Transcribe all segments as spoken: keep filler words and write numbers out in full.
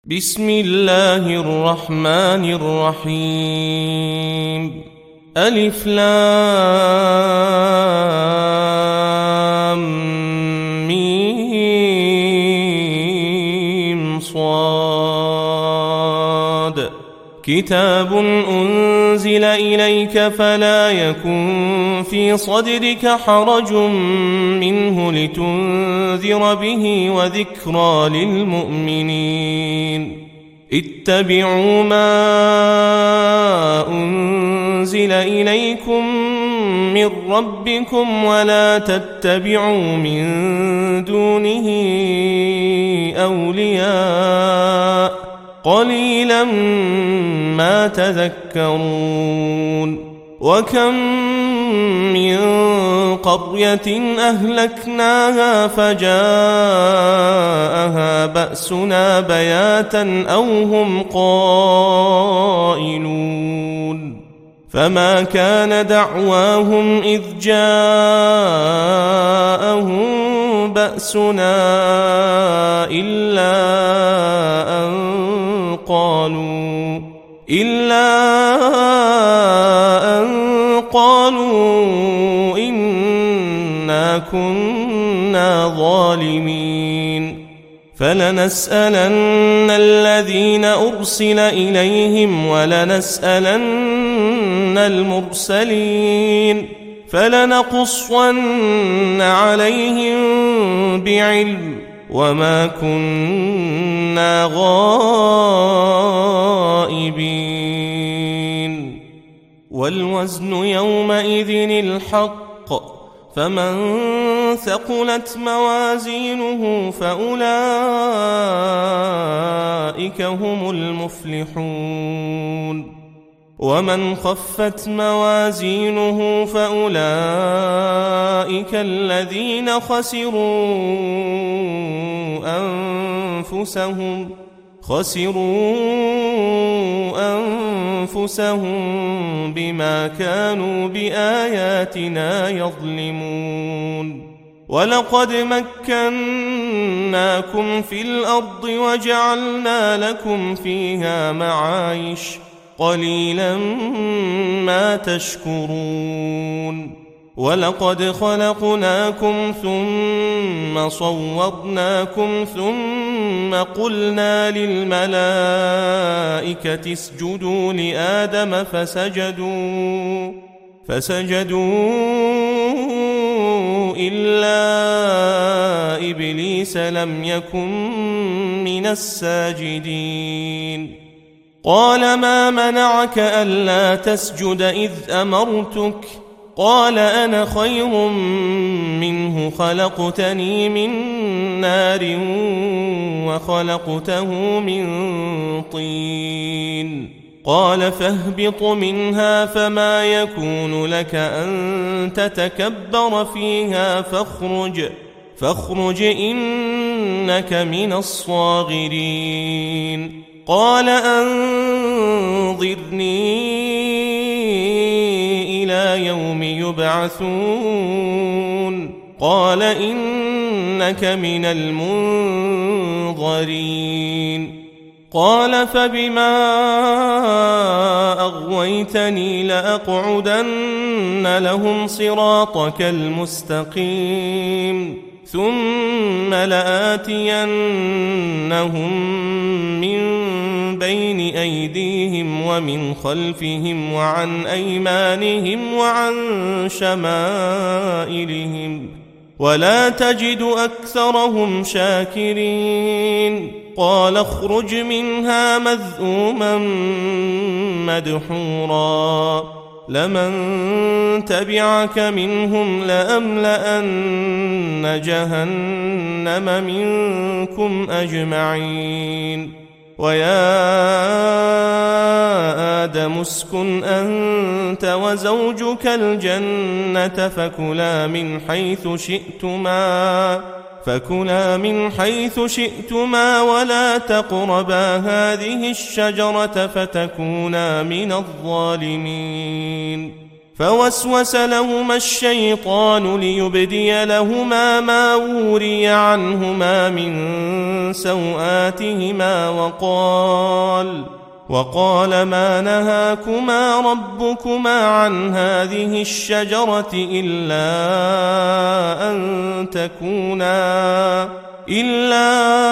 بسم الله الرحمن الرحيم. ألف لام ميم صاد. كتاب أنزل إليك فلا يكن في صدرك حرج منه لتنذر به وذكرى للمؤمنين. اتبعوا ما أنزل إليكم من ربكم ولا تتبعوا من دونه أولياء قليلا ما تذكرون. وكم من قرية أهلكناها فجاءها بأسنا بياتا أو هم قائلون. فما كان دعواهم إذ جاءهم بأسنا إلا أن قالوا إلا أن قالوا إنا كنا ظالمين. فلنسألن الذين أرسل إليهم ولنسألن المرسلين فلنقصن عليهم بعلم وما كنا غائبين. والوزن يومئذ الحق فمن ثقلت موازينه فأولئك هم المفلحون. ومن خفت موازينه فأولئك الذين خسروا أنفسهم خسروا أنفسهم بما كانوا بآياتنا يظلمون. ولقد مكناكم في الأرض وجعلنا لكم فيها معايش قليلا ما تشكرون. ولقد خلقناكم ثم صورناكم ثم قلنا للملائكة اسجدوا لآدم فسجدوا فسجدوا إلا إبليس لم يكن من الساجدين. قال ما منعك ألا تسجد إذ أمرتك؟ قال أنا خير منه خلقتني من نار وخلقته من طين. قال فاهبط منها فما يكون لك أن تتكبر فيها فاخرج فاخرج إنك من الصاغرين. قال أنظرني إلى يوم يبعثون. قال إنك من المنظرين. قال فبما أغويتني لأقعدن لهم صراطك المستقيم ثم لآتينهم من بين أيديهم ومن خلفهم وعن أيمانهم وعن شمائلهم ولا تجد أكثرهم شاكرين. قال اخرج منها مذءوما مدحورا لمن تبعك منهم لأملأن جهنم منكم أجمعين. ويا آدم اسكن أنت وزوجك الجنة فكلا من حيث شئتما فكلا من حيث شئتما ولا تقربا هذه الشجرة فتكونا من الظالمين. فوسوس لهما الشيطان ليبدي لهما ما وري عنهما من سوآتهما وقال وقال ما نهاكما ربكما عن هذه الشجرة إلا أن تكونا إلا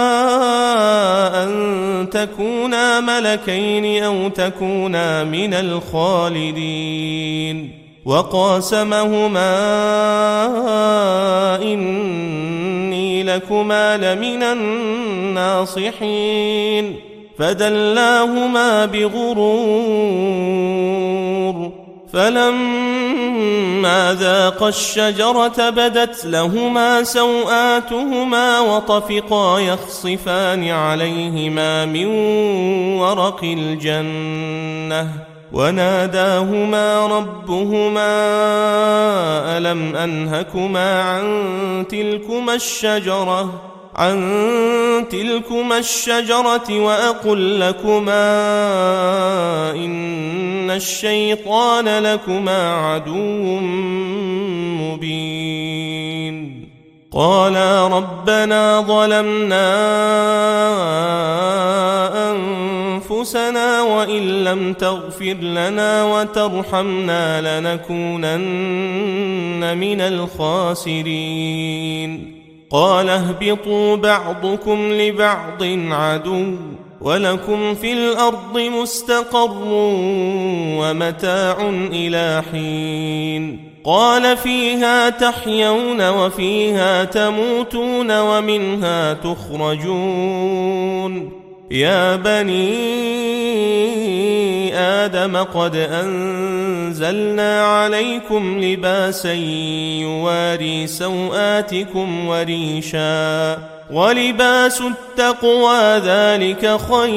أن تكونا ملكين أو تكونا من الخالدين وقاسمهما إني لكما لمن الناصحين فدلاهما بغرور فلما ذاقا الشجرة بدت لهما سوآتهما وطفقا يخصفان عليهما من ورق الجنة وناداهما ربهما ألم أنهكما عن تلكما الشجرة عن تلكما الشجرة وأقل لكما إن الشيطان لكما عدو مبين قالا ربنا ظلمنا أنفسنا وإن لم تغفر لنا وترحمنا لنكونن من الخاسرين قال اهبطوا بعضكم لبعض عدو ولكم في الأرض مستقر ومتاع إلى حين قال فيها تحيون وفيها تموتون ومنها تخرجون يا بني آدم قد أنزلنا عليكم لباسا يواري سوآتكم وريشا ولباس التقوى ذلك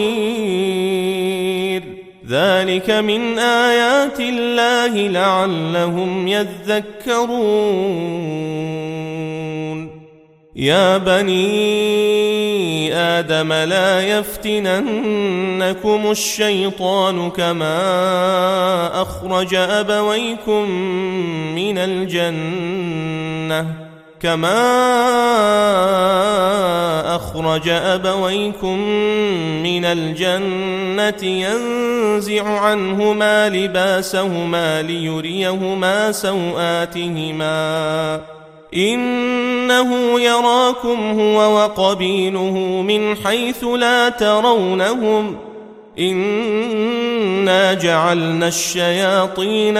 خير ذلك من آيات الله لعلهم يذكرون يا بني آدم لا يفتننكم الشيطان كما أخرج أبويكم من الجنة كما أخرج أبويكم من الجنة ينزع عنهما لباسهما ليريهما سوآتهما إنه يراكم هو وقبيله من حيث لا ترونهم إنا جعلنا الشياطين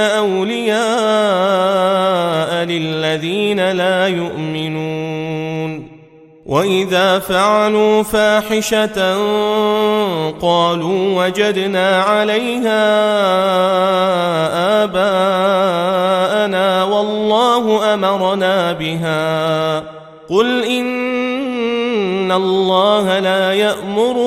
أولياء للذين لا يؤمنون وإذا فعلوا فاحشة قالوا وجدنا عليها آباءنا والله أمرنا بها قل إن الله لا يأمر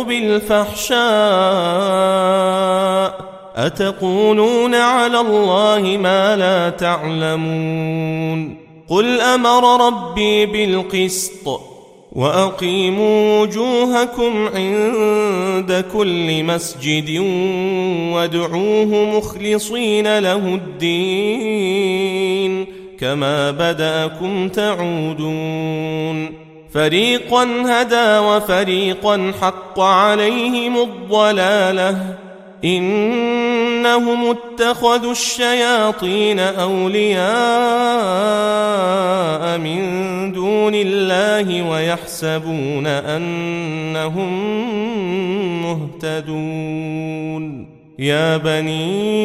بالفحشاء أتقولون على الله ما لا تعلمون قل أمر ربي بالقسط وأقيموا وجوهكم عند كل مسجد وادعوه مخلصين له الدين كما بدأكم تعودون فريقا هدى وفريقا حق عليهم الضلالة إنهم اتخذوا الشياطين أولياء من دون الله ويحسبون أنهم مهتدون يا بني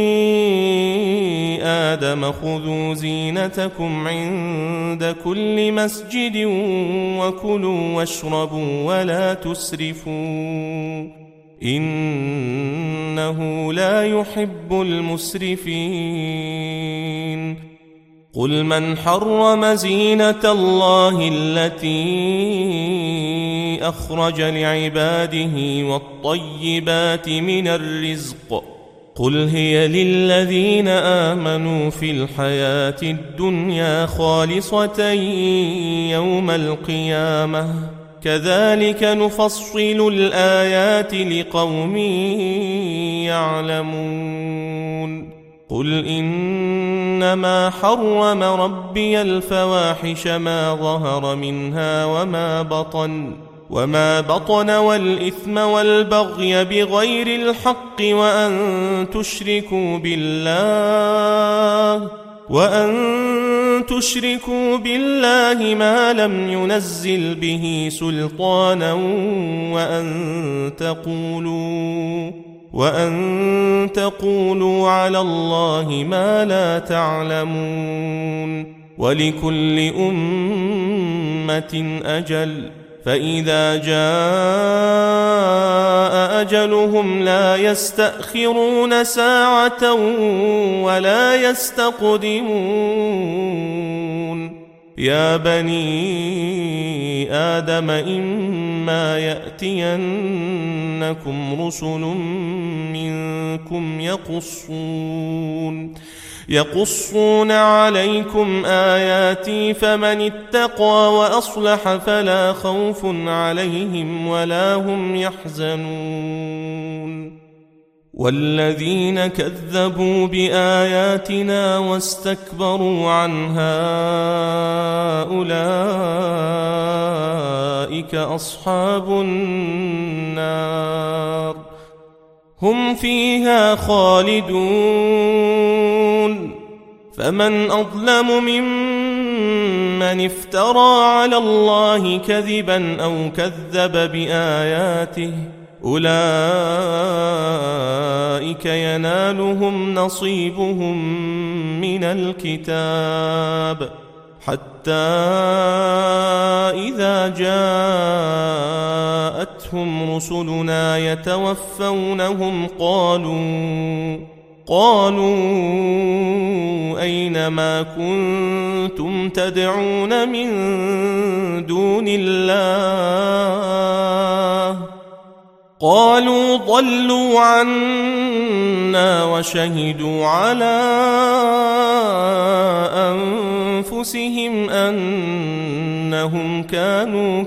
آدم خذوا زينتكم عند كل مسجد وكلوا واشربوا ولا تسرفوا إنه لا يحب المسرفين قل من حرم زينة الله التي أخرج لعباده والطيبات من الرزق قل هي للذين آمنوا في الحياة الدنيا خالصة يوم القيامة كذلك نفصل الآيات لقوم يعلمون قل إنما حرم ربي الفواحش ما ظهر منها وما بطن وما بطن والإثم والبغي بغير الحق وأن تشركوا بالله وأن تشركوا بالله ما لم ينزل به سلطانا وأن تقولوا وأن تقولوا على الله ما لا تعلمون ولكل أمة أجل فإذا جاء أجلهم لا يستأخرون ساعة ولا يستقدمون يا بني آدم إما يأتينكم رسل منكم يقصون يقصون عليكم آياتي فمن اتقى وأصلح فلا خوف عليهم ولا هم يحزنون والذين كذبوا بآياتنا واستكبروا عنها أولئك أصحاب النار هم فيها خالدون فمن أظلم ممن افترى على الله كذبا أو كذب بآياته أولئك ينالهم نصيبهم من الكتاب حتى إذا جاءتهم رسلنا يتوفونهم قالوا قالوا أين ما كنتم تدعون من دون الله قالوا ضلوا عنا وشهدوا على أنفسهم أنهم كانوا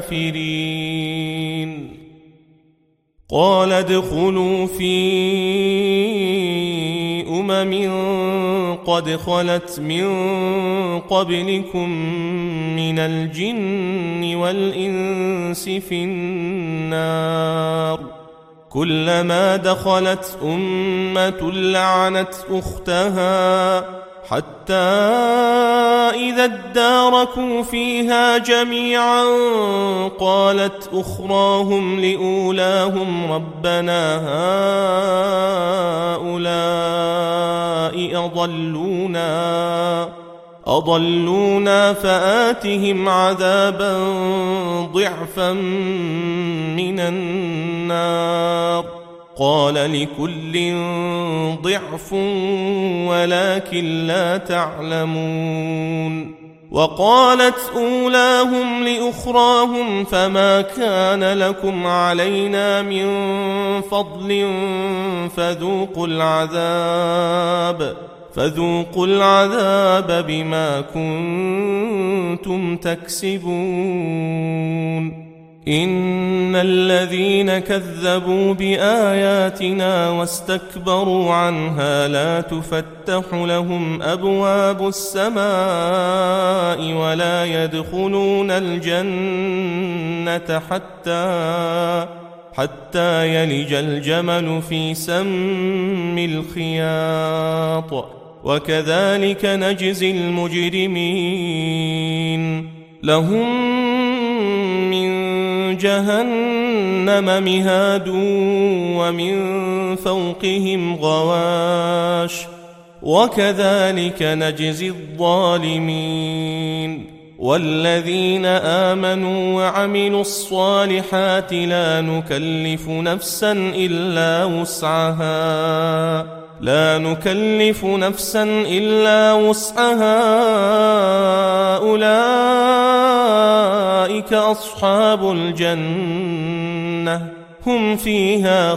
كافرين قال ادخلوا في أمم قد خلت من قبلكم من الجن والإنس في النار كلما دخلت أمة لعنت أختها حتى إذا اداركوا فيها جميعا قالت أخراهم لأولاهم ربنا هؤلاء أضلونا أضلونا فآتهم عذابا ضعفا من النار قال لكل ضعف ولكن لا تعلمون وقالت أولاهم لأخراهم فما كان لكم علينا من فضل فذوقوا العذاب فذوقوا العذاب بما كنتم تكسبون إن الذين كذبوا بآياتنا واستكبروا عنها لا تفتح لهم أبواب السماء ولا يدخلون الجنة حتى حتى يلج الجمل في سم الخياط وكذلك نجزي المجرمين لهم من جهنم مهاد ومن فوقهم غواش وكذلك نجزي الظالمين والذين آمنوا وعملوا الصالحات لا نكلف نفسا إلا وسعها لا نكلف نفسا إلا وسعها أولئك أصحاب الجنة هم فيها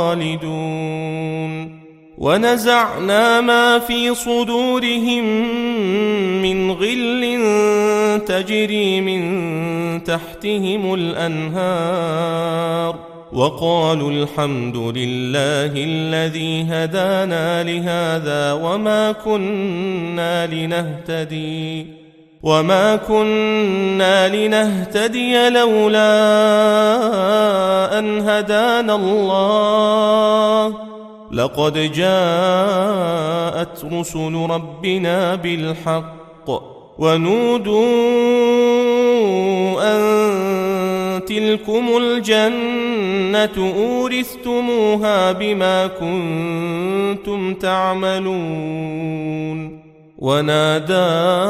خالدون ونزعنا ما في صدورهم من غل تجري من تحتهم الأنهار وقالوا الحمد لله الذي هدانا لهذا وما كنا لنهتدي وما كنا لنهتدي لولا أن هدانا الله لقد جاءت رسل ربنا بالحق ونودوا أن تلكم الجنة أورثتموها بما كنتم تعملون ونادى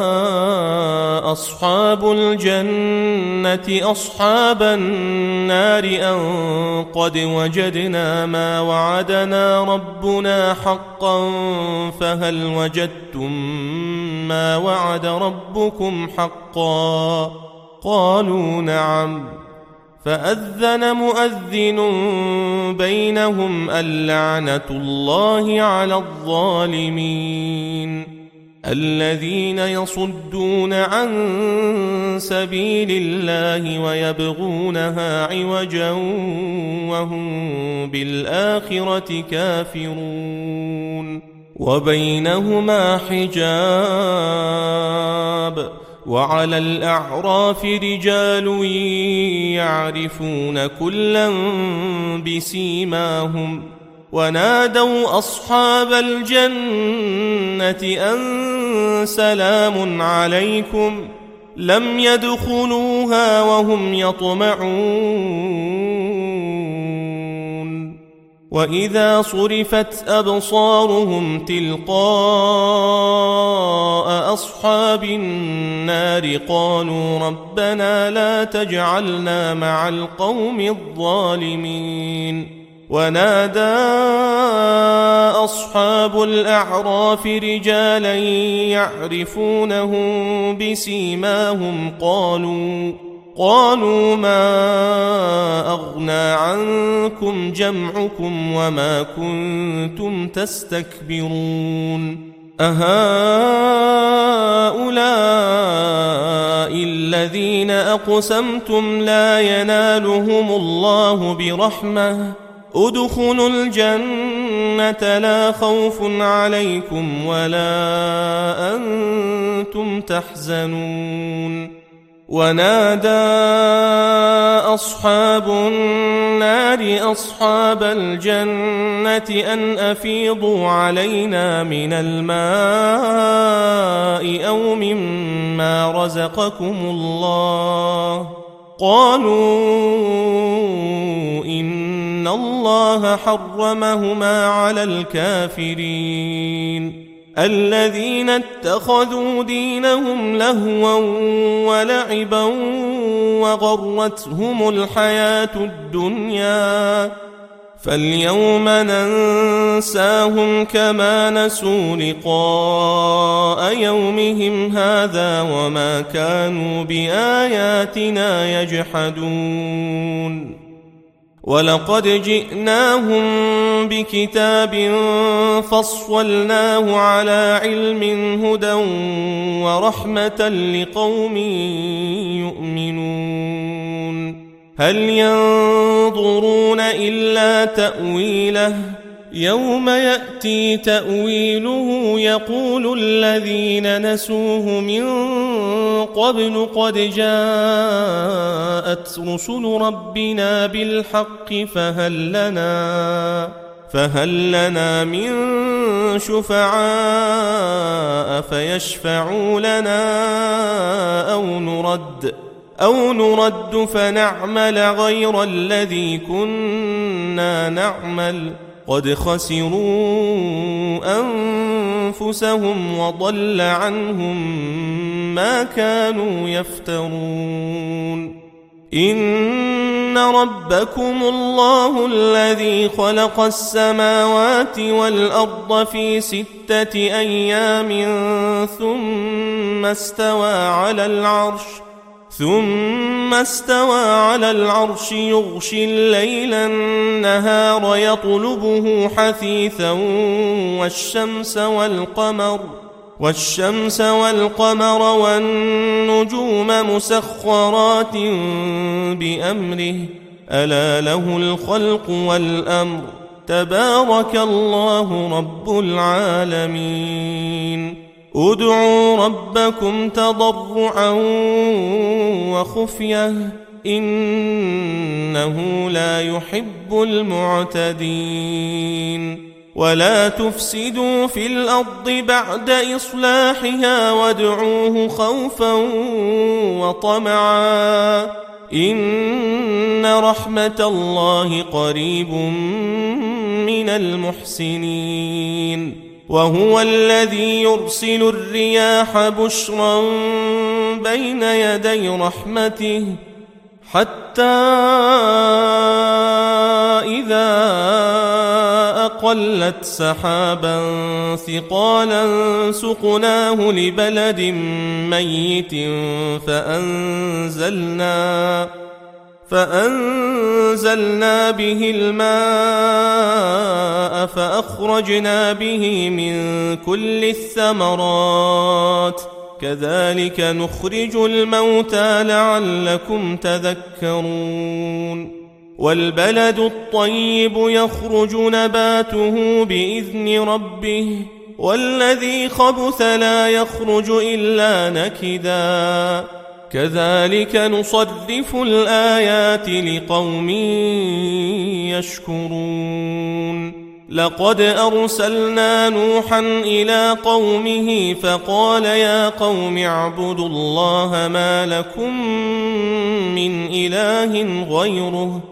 أصحاب الجنة أصحاب النار أن قد وجدنا ما وعدنا ربنا حقا فهل وجدتم ما وعد ربكم حقا قالوا نعم فأذن مؤذن بينهم اللعنة الله على الظالمين الذين يصدون عن سبيل الله ويبغونها عوجا وهم بالآخرة كافرون وبينهما حجاب وعلى الأعراف رجال يعرفون كلا بسيماهم ونادوا أصحاب الجنة أن سلام عليكم لم يدخلوها وهم يطمعون وإذا صرفت أبصارهم تلقاء أصحاب النار قالوا ربنا لا تجعلنا مع القوم الظالمين ونادى أصحاب الأعراف رجالا يعرفونهم بسيماهم قالوا قالوا ما أغنى عنكم جمعكم وما كنتم تستكبرون أهؤلاء الذين أقسمتم لا ينالهم الله برحمة ادخلوا الجنة لا خوف عليكم ولا أنتم تحزنون ونادى أصحاب النار أصحاب الجنة أن أفيضوا علينا من الماء أو مما رزقكم الله قالوا إن الله حرمهما على الكافرين الذين اتخذوا دينهم لهوا ولعبا وغرتهم الحياة الدنيا فاليوم ننساهم كما نسوا لقاء يومهم هذا وما كانوا بآياتنا يجحدون ولقد جئناهم بكتاب فصلناه على علم هدى ورحمة لقوم يؤمنون هل ينظرون إلا تأويله يوم يأتي تأويله يقول الذين نسوه من قبل قد جاءت رسل ربنا بالحق فهل لنا فهل لنا من شفعاء فيشفعوا لنا أو نرد أو نرد فنعمل غير الذي كنا نعمل قد خسروا أنفسهم وضل عنهم ما كانوا يفترون إن ربكم الله الذي خلق السماوات والأرض في ستة أيام ثم استوى على العرش ثم استوى على العرش يغشي الليل النهار يطلبه حثيثا والشمس والقمر والشمس والقمر والنجوم مسخرات بأمره ألا له الخلق والأمر تبارك الله رب العالمين ادعوا ربكم تضرعا وخفية إنه لا يحب المعتدين ولا تفسدوا في الأرض بعد إصلاحها وادعوه خوفا وطمعا إن رحمة الله قريب من المحسنين وهو الذي يرسل الرياح بشرا بين يدي رحمته حتى إذا أقلت سحابا ثقالا سقناه لبلد ميت فأنزلنا فأنزلنا به الماء فأخرجنا به من كل الثمرات كذلك نخرج الموتى لعلكم تذكرون والبلد الطيب يخرج نباته بإذن ربه والذي خبث لا يخرج إلا نكدا كذلك نصرف الآيات لقوم يشكرون لقد أرسلنا نوحا إلى قومه فقال يا قوم اعبدوا الله ما لكم من إله غيره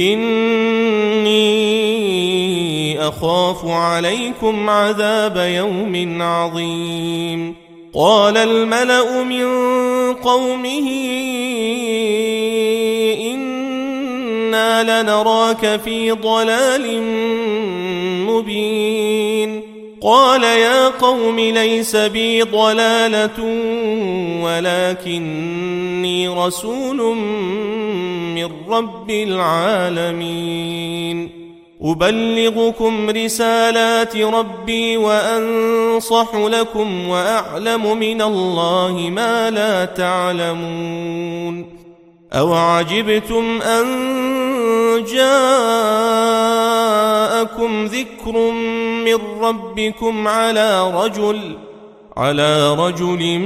إني أخاف عليكم عذاب يوم عظيم قال الملأ من قومه إنا لنراك في ضلال مبين قال يا قوم ليس بي ضلالة ولكني رسول من رب العالمين أبلغكم رسالات ربي وأنصح لكم وأعلم من الله ما لا تعلمون أوعجبتم أن جاءكم ذكر من ربكم على رجل على رجل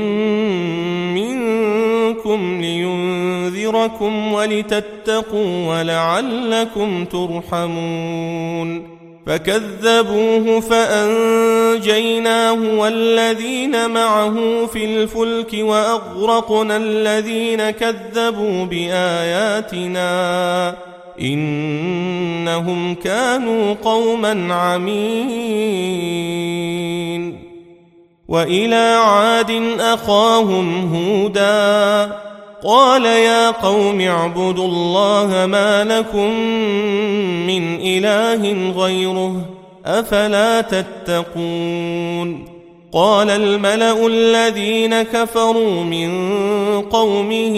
منكم لينذركم ولتتقوا ولعلكم ترحمون فكذبوه فأنجيناه والذين معه في الفلك وأغرقنا الذين كذبوا بآياتنا إنهم كانوا قوما عمين وإلى عاد أخاهم هودا قال يا قوم اعبدوا الله ما لكم من إله غيره أفلا تتقون قال الملأ الذين كفروا من قومه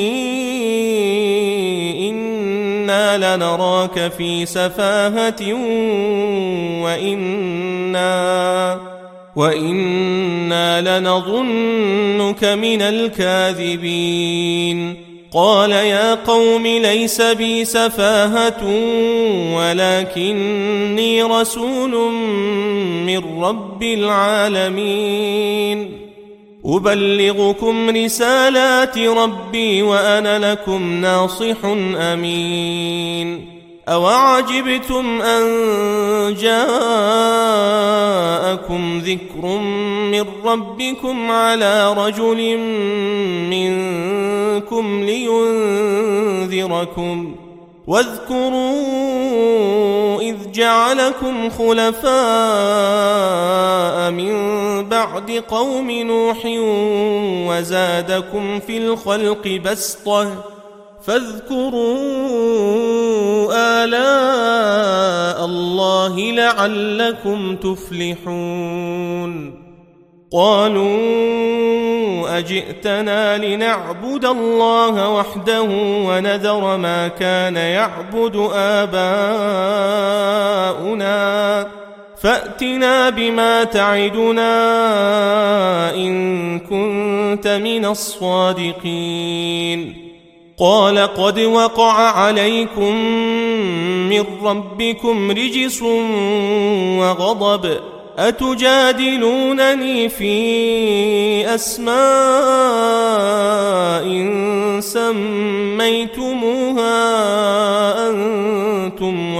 إنا لنراك في سفاهة وإنا وإنا لنظنك من الكاذبين قال يا قوم ليس بي سفاهة ولكني رسول من رب العالمين أبلغكم رسالات ربي وأنا لكم ناصح أمين أوعجبتم أن جاءكم ذكر من ربكم على رجل منكم لينذركم واذكروا إذ جعلكم خلفاء من بعد قوم نوح وزادكم في الخلق بسطة فاذكروا آلاء الله لعلكم تفلحون قالوا أجئتنا لنعبد الله وحده ونذر ما كان يعبد آباؤنا فأتنا بما تعدنا إن كنت من الصادقين قال قد وقع عليكم من ربكم رجس وغضب أتجادلونني في أسماء سميتموها أنتم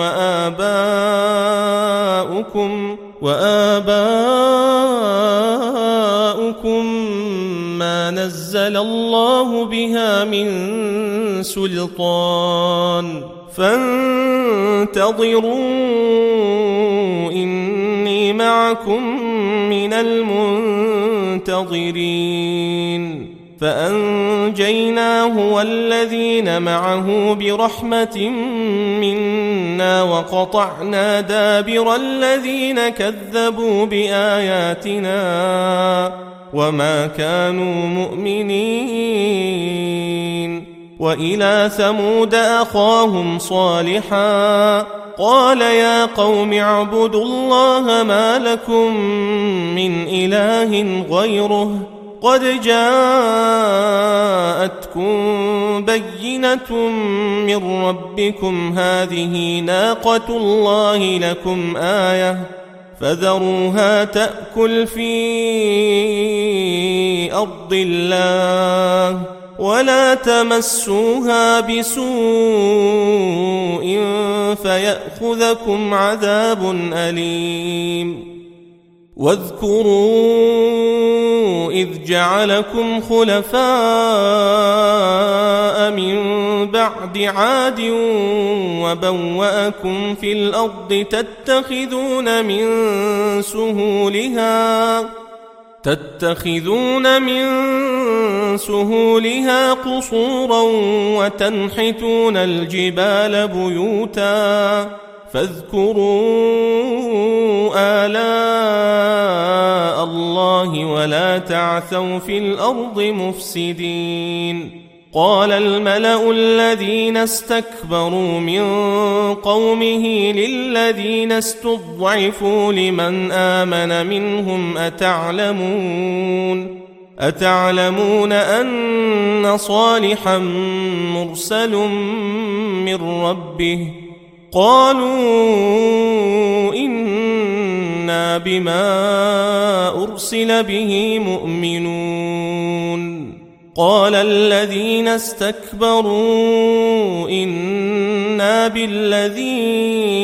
وآباؤكم وآباؤكم ما نزل الله بها من سلطان فانتظروا إني معكم من المنتظرين فأنجيناه والذين معه برحمة منا وقطعنا دابر الذين كذبوا بآياتنا وما كانوا مؤمنين وإلى ثمود أخاهم صالحا قال يا قوم اعبدوا الله ما لكم من إله غيره قد جاءتكم بينة من ربكم هذه ناقة الله لكم آية فذروها تأكل في أرض الله ولا تمسوها بسوء فيأخذكم عذاب أليم واذكروا إذ جعلكم خلفاء من بعد عاد وبوأكم في الأرض تتخذون من سهولها تتخذون من سهولها قصورا وتنحتون الجبال بيوتا فاذكروا آلاء الله ولا تعثوا في الأرض مفسدين قال الملأ الذين استكبروا من قومه للذين استضعفوا لمن آمن منهم أتعلمون أتعلمون أن صالحا مرسل من ربه قالوا إنا بما أرسل به مؤمنون قال الذين استكبروا إنا بالذي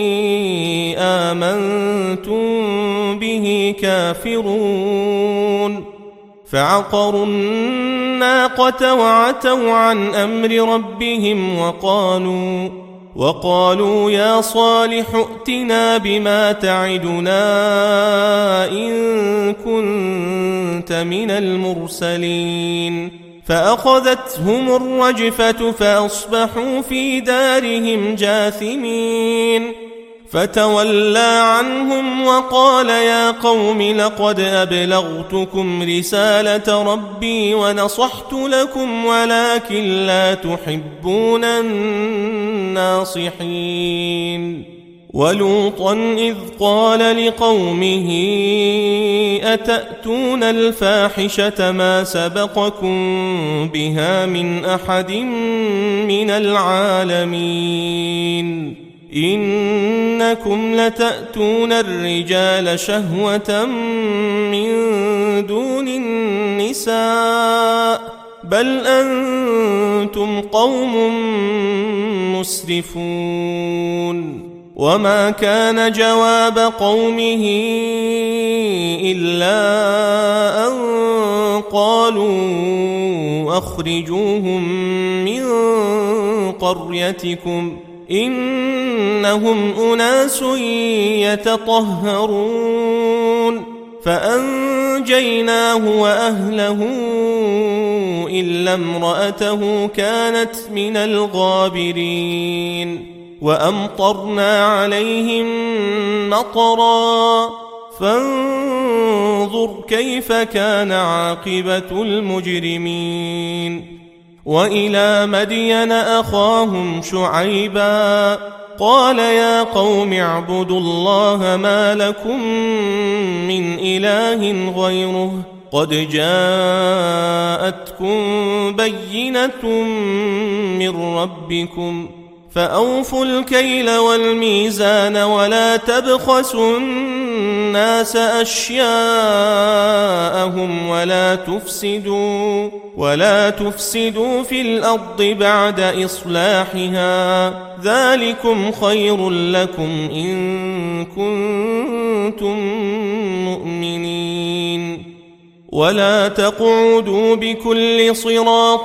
آمنتم به كافرون فعقروا الناقة وعتوا عن أمر ربهم وقالوا وقالوا يا صالح ائتنا بما تعدنا إن كنت من المرسلين فأخذتهم الرجفة فأصبحوا في دارهم جاثمين فتولى عنهم وقال يا قوم لقد أبلغتكم رسالة ربي ونصحت لكم ولكن لا تحبون الناصحين ولوطا إذ قال لقومه أتأتون الفاحشة ما سبقكم بها من أحد من العالمين إنكم لتأتون الرجال شهوة من دون النساء بل أنتم قوم مسرفون وما كان جواب قومه إلا أن قالوا أخرجوهم من قريتكم إنهم أناس يتطهرون فأنجيناه وأهله إلا امرأته كانت من الغابرين وأمطرنا عليهم مطرا فانظر كيف كان عاقبة المجرمين وإلى مدين أخاهم شعيبا قال يا قوم اعبدوا الله ما لكم من إله غيره قد جاءتكم بينة من ربكم فأوفوا الكيل والميزان ولا تبخسوا الناس أشياءهم ولا تفسدوا ولا تفسدوا في الأرض بعد إصلاحها ذلكم خير لكم إن كنتم مؤمنين ولا تقعدوا بكل صراط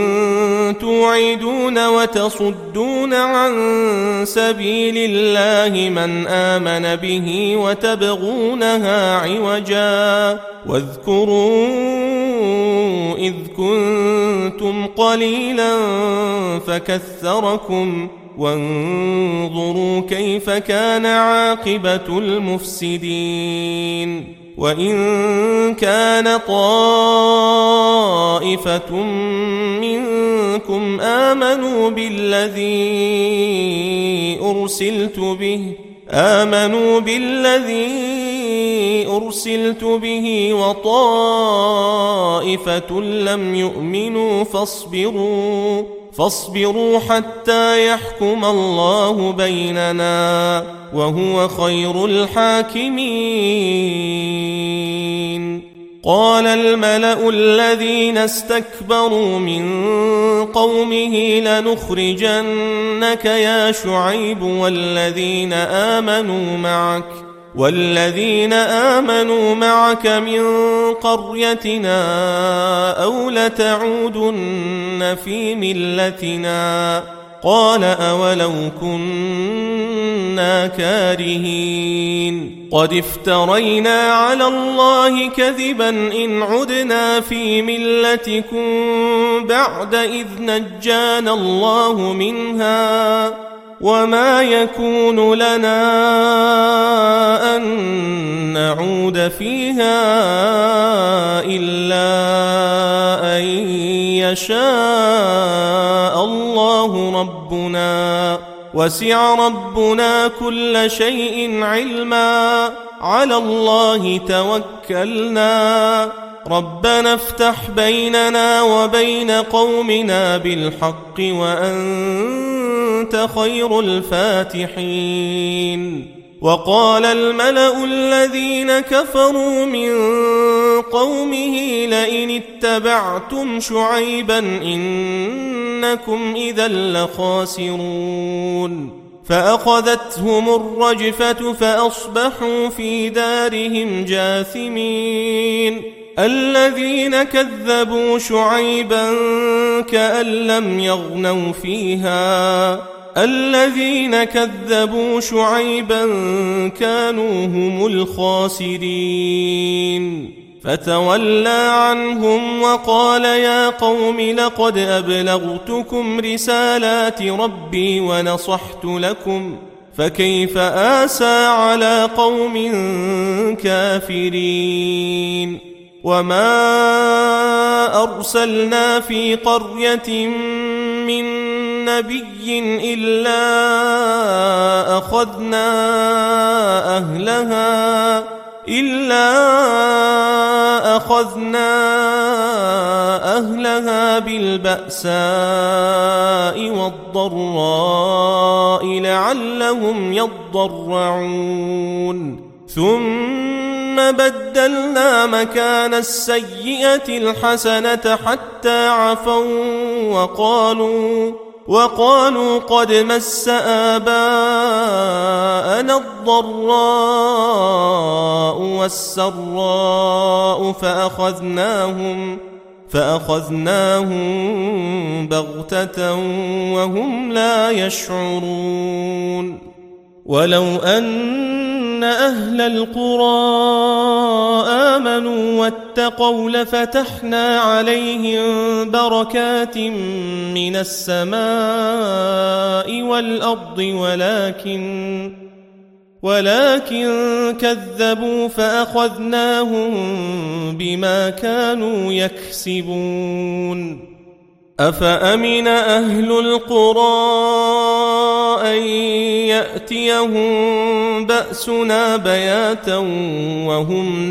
توعدون وتصدون عن سبيل الله من آمن به وتبغونها عوجا واذكروا إذ كنتم قليلا فكثركم وانظروا كيف كان عاقبة المفسدين وإن كان طائفة منكم آمنوا بالذي أرسلت به آمنوا بالذي أرسلت به وطائفة لم يؤمنوا فاصبروا فاصبروا حتى يحكم الله بيننا وهو خير الحاكمين. قال الملأ الذين استكبروا من قومه لنخرجنك يا شعيب والذين آمنوا معك والذين آمنوا معك من قريتنا أو لتعودن في ملتنا قال أولو كنا كارهين قد افترينا على الله كذبا إن عدنا في ملتكم بعد إذ نجانا الله منها وما يكون لنا أن نعود فيها إلا أن يشاء الله ربنا وسع ربنا كل شيء علما على الله توكلنا ربنا افتح بيننا وبين قومنا بالحق وأنت خير الفاتحين. وقال الملأ الذين كفروا من قومه لئن اتبعتم شعيبا إنكم إذا لخاسرون فأخذتهم الرجفة فأصبحوا في دارهم جاثمين. الذين كذبوا شعيبا كأن لم يغنوا فيها الذين كذبوا شعيبا كانوا هم الخاسرين فتولى عنهم وقال يا قوم لقد أبلغتكم رسالات ربي ونصحت لكم فكيف آسى على قوم كافرين. وما أرسلنا في قرية من نبي إلا أخذنا أهلها إلا أخذنا أهلها بالبأساء والضراء لعلهم يضرعون ثم بدلنا مكان السيئة الحسنة حتى عفوا وقالوا وقالوا قد مس آباءنا الضراء والسراء فأخذناهم فأخذناهم بغتة وهم لا يشعرون. ولو أن أهل القرى آمنوا واتقوا لفتحنا عليهم بركات من السماء والأرض ولكن ولكن كذبوا فأخذناهم بما كانوا يكسبون. أفأمن أهل القرى أن يأتيهم بأسنا بياتا وهم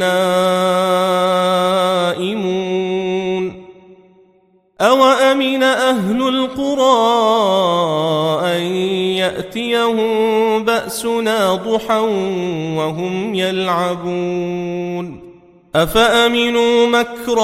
نائمون أوأمن أهل القرى أن يأتيهم بأسنا ضحى وهم يلعبون أفأمنوا مكر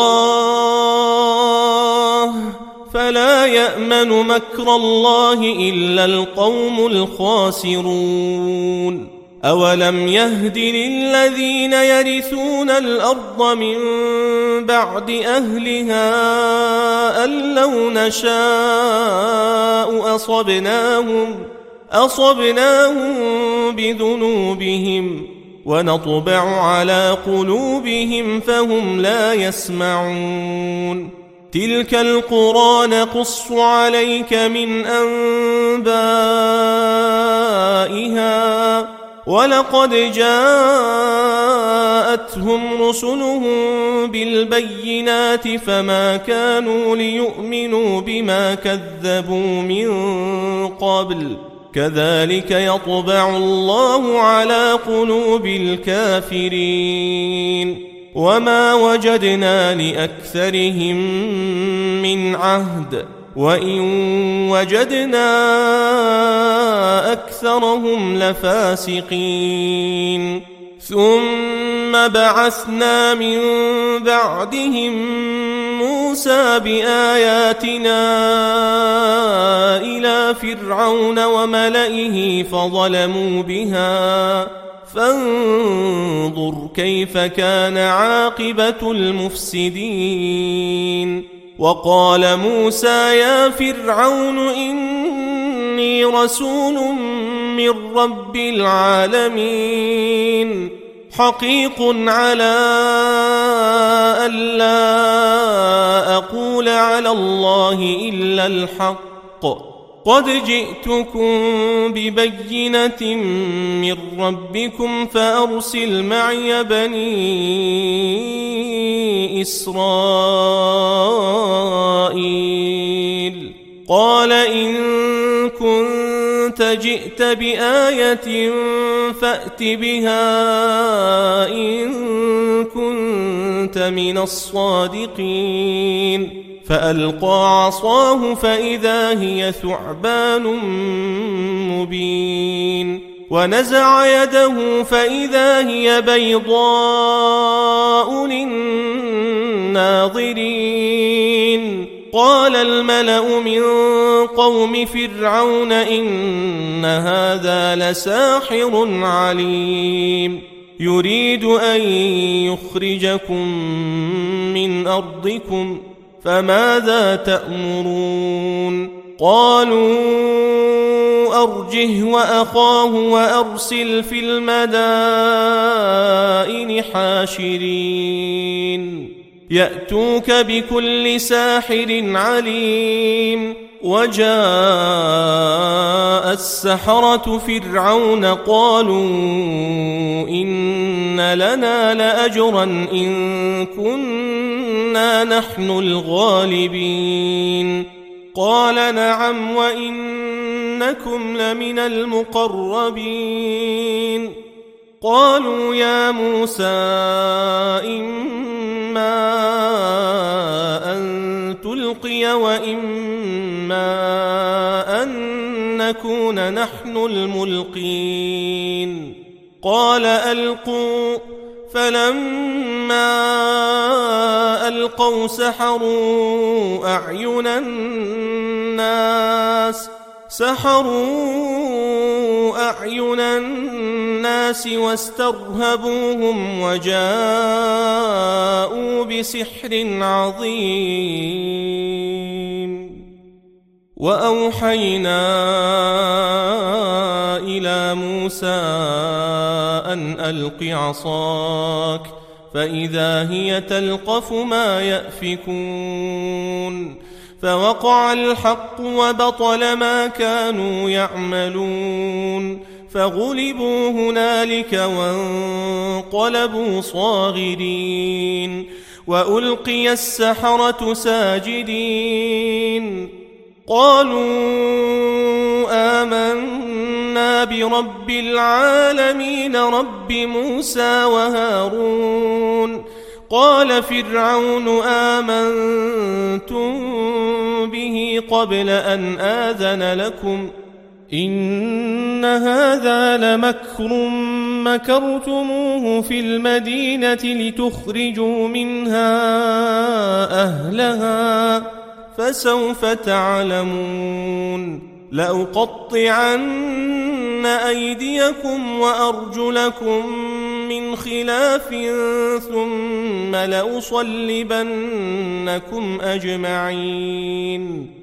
الله فلا يأمن مكر الله إلا القوم الخاسرون أولم يهد للذين يرثون الأرض من بعد أهلها أن لو نشاء أصبناهم أصبناهم بذنوبهم ونطبع على قلوبهم فهم لا يسمعون تلك القرى نقص عليك من أنبائها ولقد جاءتهم رسلهم بالبينات فما كانوا ليؤمنوا بما كذبوا من قبل كذلك يطبع الله على قلوب الكافرين وما وجدنا لأكثرهم من عهد وإن وجدنا أكثرهم لفاسقين ثم بعثنا من بعدهم موسى بآياتنا إلى فرعون وملئه فظلموا بها فانظر كيف كان عاقبة المفسدين وقال موسى يا فرعون إني رسول من رب العالمين حقيق على ألا أقول على الله إلا الحق قد جئتكم ببينة من ربكم فأرسل معي بني إسرائيل قال إن كنت جئت بآية فأت بها إن كنت من الصادقين فألقى عصاه فإذا هي ثعبان مبين ونزع يده فإذا هي بيضاء للناظرين قال الملأ من قوم فرعون إن هذا لساحر عليم يريد أن يخرجكم من أرضكم فماذا تأمرون قالوا أرجه وأخاه وأرسل في المدائن حاشرين يأتوك بكل ساحر عليم وجاء السحرة فرعون قالوا إن لنا لأجرا إن كنا نحن الغالبين قال نعم وإنكم لمن المقربين قالوا يا موسى إما أن تلقي وإما أن نكون نحن الملقين قال ألقوا فلما ألقوا سحروا أعين الناس سحروا أعين الناس واسترهبوهم وجاءوا بسحر عظيم وأوحينا إلى موسى أن ألق عصاك فإذا هي تلقف ما يأفكون فوقع الحق وبطل ما كانوا يعملون فغلبوا هنالك وانقلبوا صاغرين وألقي السحرة ساجدين قالوا آمنا برب العالمين رب موسى وهارون قال فرعون آمنتم به قبل أن آذن لكم إن هذا لمكر مكرتموه في المدينة لتخرجوا منها أهلها فسوف تعلمون لأقطعن أيديكم وأرجلكم من خلاف ثم لأصلبنكم أجمعين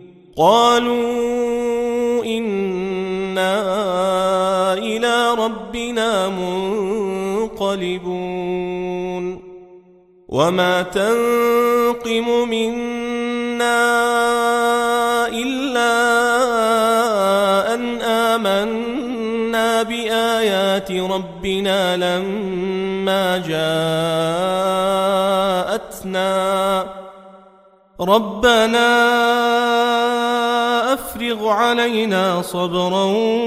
قالوا إنا إلى ربنا منقلبون وما تنقم منا إلا أن آمنا بآيات ربنا لما جاءتنا ربنا أفرغ علينا صبرا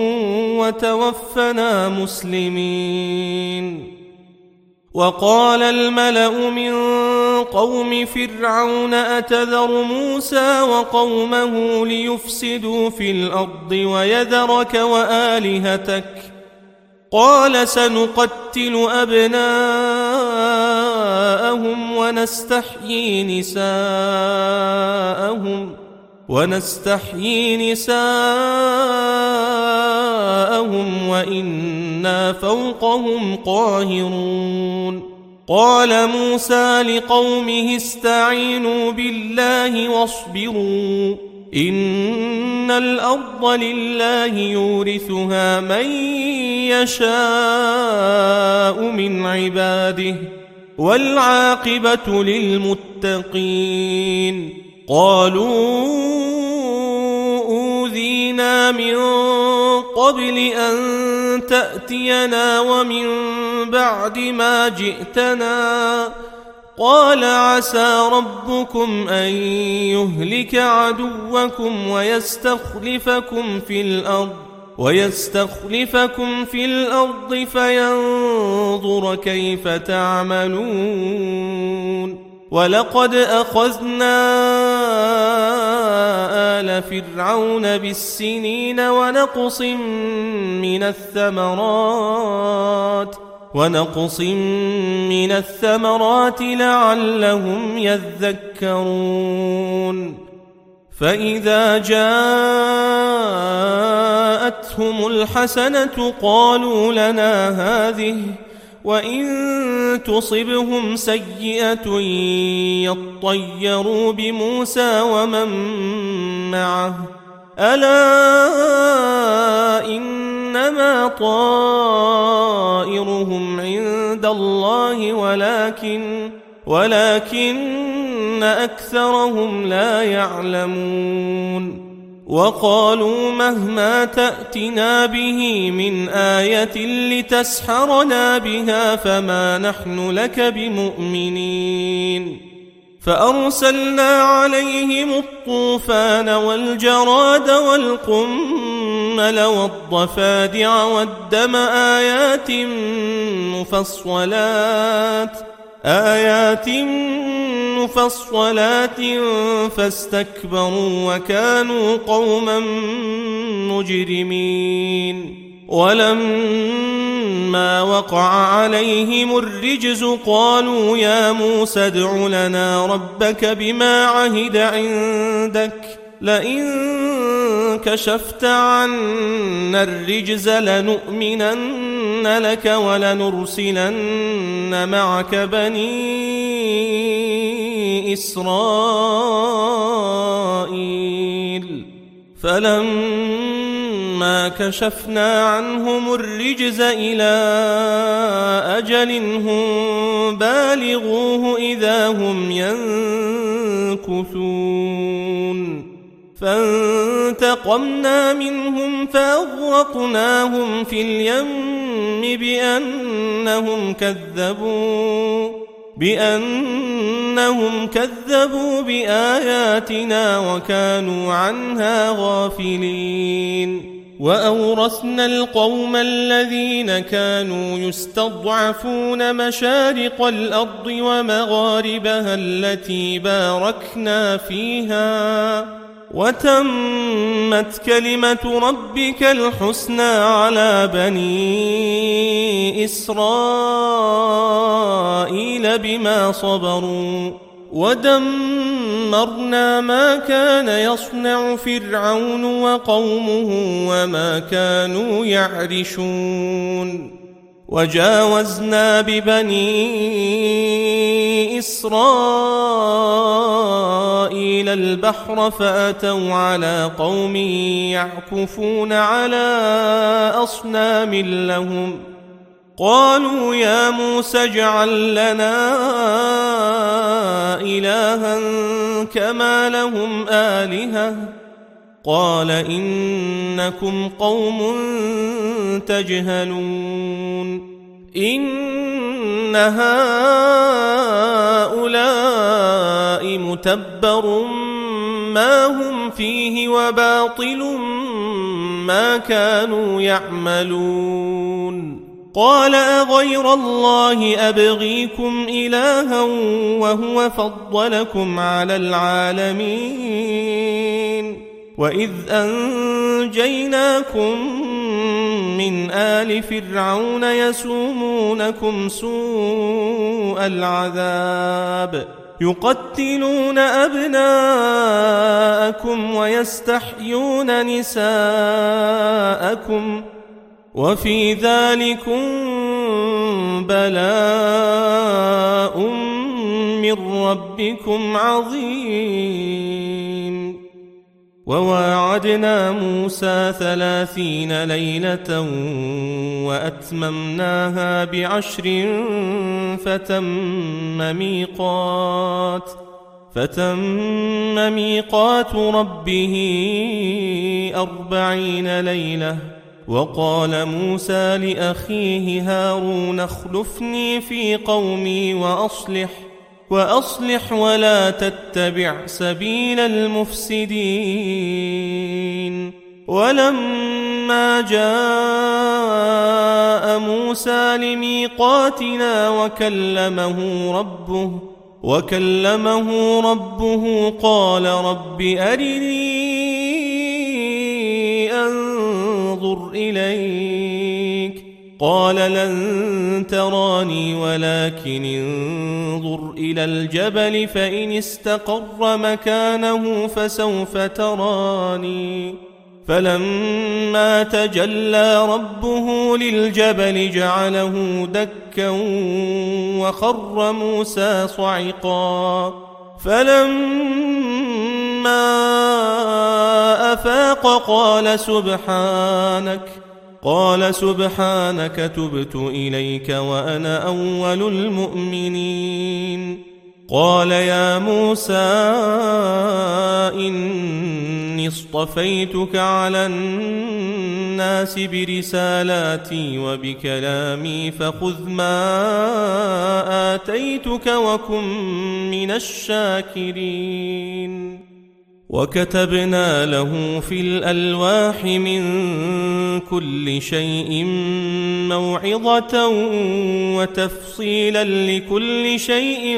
وتوفنا مسلمين وقال الملأ من قوم فرعون أتذر موسى وقومه ليفسدوا في الأرض ويذرك وآلهتك قال سنقتل أبناءهم ونستحيي نساءهم ونستحيي نساءهم وإنا فوقهم قاهرون قال موسى لقومه استعينوا بالله واصبروا إن الأرض لله يورثها من يشاء من عباده والعاقبة للمتقين قالوا أوذينا من قبل أن تأتينا ومن بعد ما جئتنا قال عسى ربكم أن يهلك عدوكم ويستخلفكم في الأرض ويستخلفكم في الأرض فينظر كيف تعملون ولقد أخذنا آل فرعون بالسنين ونقص من الثمرات ونقص من الثمرات لعلهم يذكرون فإذا جاءتهم الحسنة قالوا لنا هذه وإن تصبهم سيئة يطيروا بموسى ومن معه ألا إنما طائرهم عند الله ولكن ولكن أكثرهم لا يعلمون وقالوا مهما تأتنا به من آية لتسحرنا بها فما نحن لك بمؤمنين فأرسلنا عليهم الطوفان والجراد والقمل والضفادع والدم آيات مفصلات آيات مفصلات فاستكبروا وكانوا قوما مجرمين ولما وقع عليهم الرجز قالوا يا موسى ادع لنا ربك بما عهد عندك لئن كشفت عنا الرجز لنؤمنن لك ولنرسلن معك بني إسرائيل فلما كشفنا عنهم الرجز إلى أجل هم بالغوه إذا هم ينكثون فانتقمنا منهم فأغرقناهم في اليم بأنهم كذبوا بأنهم كذبوا بآياتنا وكانوا عنها غافلين وأورثنا القوم الذين كانوا يستضعفون مشارق الأرض ومغاربها التي باركنا فيها وتمت كلمة ربك الحسنى على بني إسرائيل بما صبروا ودمرنا ما كان يصنع فرعون وقومه وما كانوا يعرشون وجاوزنا ببني إسرائيل البحر فأتوا على قوم يعكفون على أصنام لهم قالوا يا موسى اجعل لنا إلها كما لهم آلهة قال إنكم قوم تجهلون إن هؤلاء متبر ما هم فيه وباطل ما كانوا يعملون قال أغير الله أبغيكم إلها وهو فضلكم على العالمين وإذ أنجيناكم من آل فرعون يسومونكم سوء العذاب يقتلون أبناءكم ويستحيون نساءكم وفي ذلكم بلاء من ربكم عظيم وواعدنا موسى ثلاثين ليلة وأتممناها بعشر فتم ميقات فتم ميقات ربه أربعين ليلة وقال موسى لأخيه هارون اخلفني في قومي وأصلح وأصلح ولا تتبع سبيل المفسدين ولما جاء موسى لميقاتنا وكلمه ربه وكلمه ربه قال رب أرني أنظر إليك قال لن تراني ولكن انظر إلى الجبل فإن استقر مكانه فسوف تراني فلما تجلى ربه للجبل جعله دكا وخر موسى صعقا فلما أفاق قال سبحانك قال سبحانك تبت إليك وأنا أول المؤمنين قال يا موسى إني اصطفيتك على الناس برسالاتي وبكلامي فخذ ما آتيتك وكن من الشاكرين وكتبنا له في الألواح من كل شيء موعظة وتفصيلا لكل شيء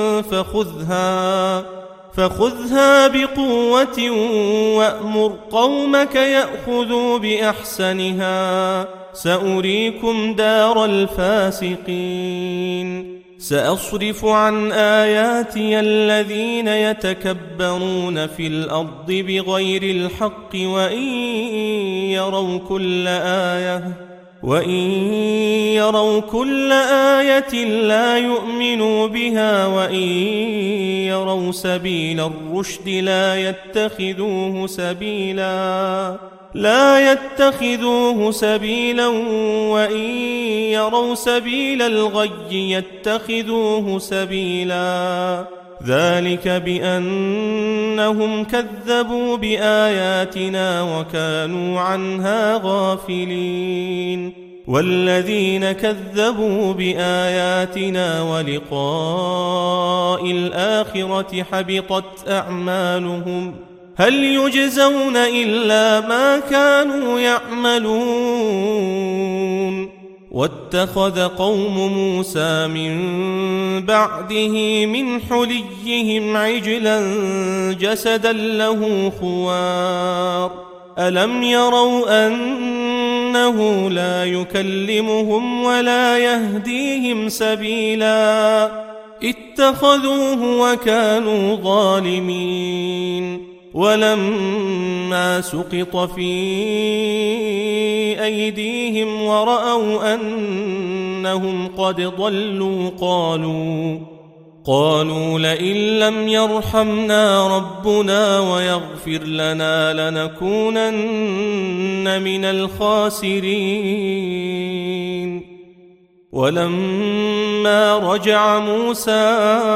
فخذها فخذها بقوة وأمر قومك يأخذوا بأحسنها سأريكم دار الفاسقين سأصرف عن آياتي الذين يتكبرون في الأرض بغير الحق وإن يروا كل آية وإن يروا كل آية لا يؤمنوا بها وإن يروا سبيل الرشد لا يتخذوه سبيلا لا يتخذوه سبيلا وإن يروا سبيل الغي يتخذوه سبيلا ذلك بأنهم كذبوا بآياتنا وكانوا عنها غافلين والذين كذبوا بآياتنا ولقاء الآخرة حبطت أعمالهم هل يجزون إلا ما كانوا يعملون واتخذ قوم موسى من بعده من حليهم عجلا جسدا له خوار ألم يروا أنه لا يكلمهم ولا يهديهم سبيلا اتخذوه وكانوا ظالمين ولما سقط في أيديهم ورأوا أنهم قد ضلوا قالوا قالوا لئن لم يرحمنا ربنا ويغفر لنا لنكونن من الخاسرين ولما رجع موسى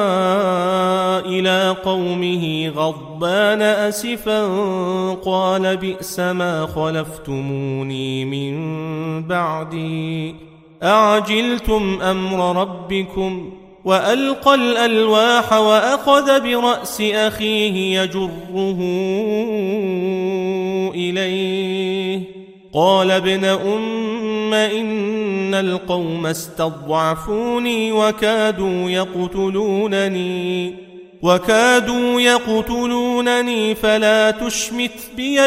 إلى قومه غضبان أسفا قال بئس ما خلفتموني من بعدي أعجلتم أمر ربكم وألقى الألواح وأخذ برأس أخيه يجره إليه قال ابن أم إن القوم استضعفوني وكادوا يقتلونني وكادوا يقتلونني فلا تشمت بي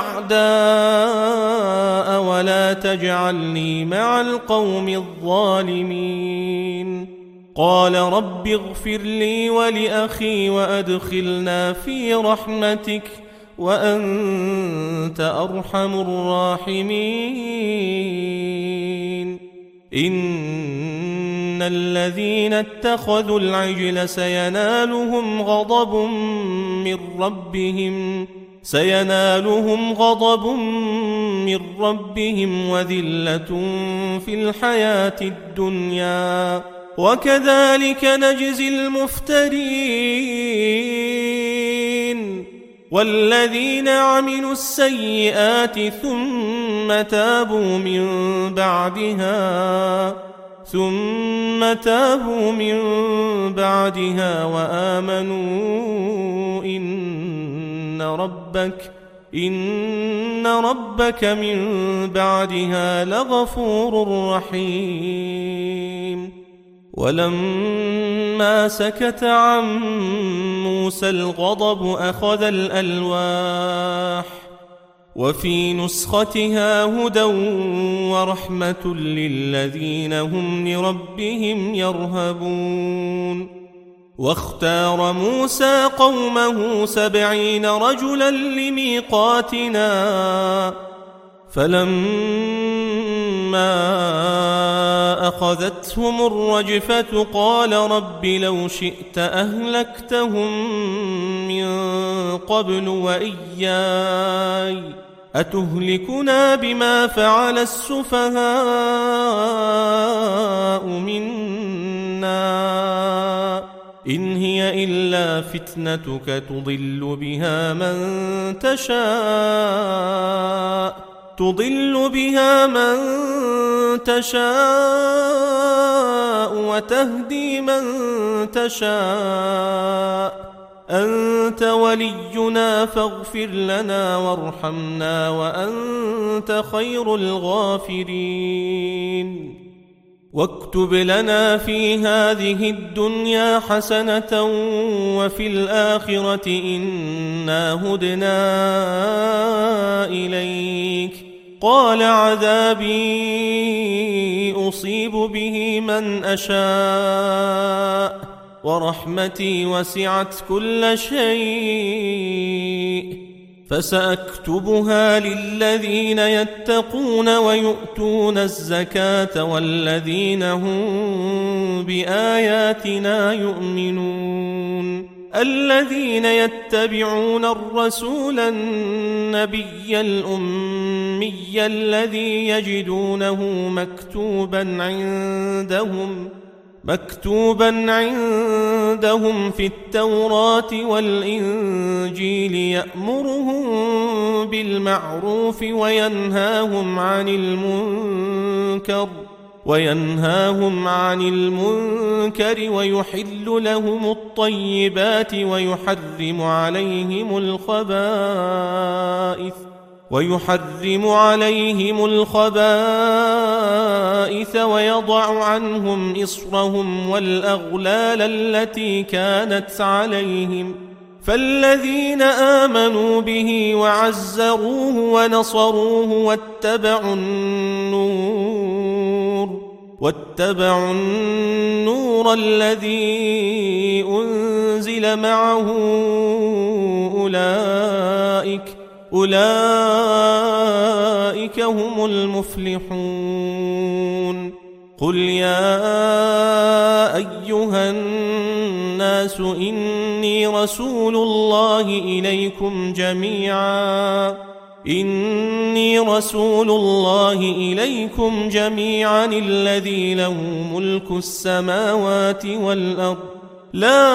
الأعداء ولا تجعلني مع القوم الظالمين قال رب اغفر لي ولأخي وأدخلنا في رحمتك وأنت أرحم الراحمين إن الذين اتخذوا العجل سينالهم غضب من ربهم سينالهم غضب من ربهم وذلة في الحياة الدنيا وكذلك نجزي المفترين والذين عملوا السيئات ثم تابوا من بعدها ثم تابوا من بعدها وآمنوا إن ربك إن ربك من بعدها لغفور رحيم ولما سكت عن موسى الغضب أخذ الألواح وفي نسختها هدى ورحمة للذين هم لربهم يرهبون واختار موسى قومه سبعين رجلا لميقاتنا فلما أخذتهم الرجفة قال رب لو شئت أهلكتهم من قبل وإياي أتهلكنا بما فعل السفهاء منا إن هي إلا فتنتك تضل بها من تشاء تضل بها من تشاء وتهدي من تشاء أنت ولينا فاغفر لنا وارحمنا وأنت خير الغافرين واكتب لنا في هذه الدنيا حسنة وفي الآخرة إنا هدنا إليك قال عذابي أصيب به من أشاء ورحمتي وسعت كل شيء فسأكتبها للذين يتقون ويؤتون الزكاة والذين هم بآياتنا يؤمنون الذين يتبعون الرسول النبي الأمي الذي يجدونه مكتوبا عندهم مكتوبا عندهم في التوراة والإنجيل يأمرهم بالمعروف وينهاهم عن المنكر وينهاهم عن المنكر ويحل لهم الطيبات ويحرم عليهم الخبائث ويحرم عليهم الخبائث ويضع عنهم إصرهم والأغلال التي كانت عليهم فالذين آمنوا به وعزروه ونصروه واتبعوا النور واتبعوا النور الذي أنزل معه أولئك أولئك هم المفلحون. قل يا أيها الناس إني رسول الله إليكم جميعا إني رسول الله إليكم جميعا الذي له ملك السماوات والأرض لا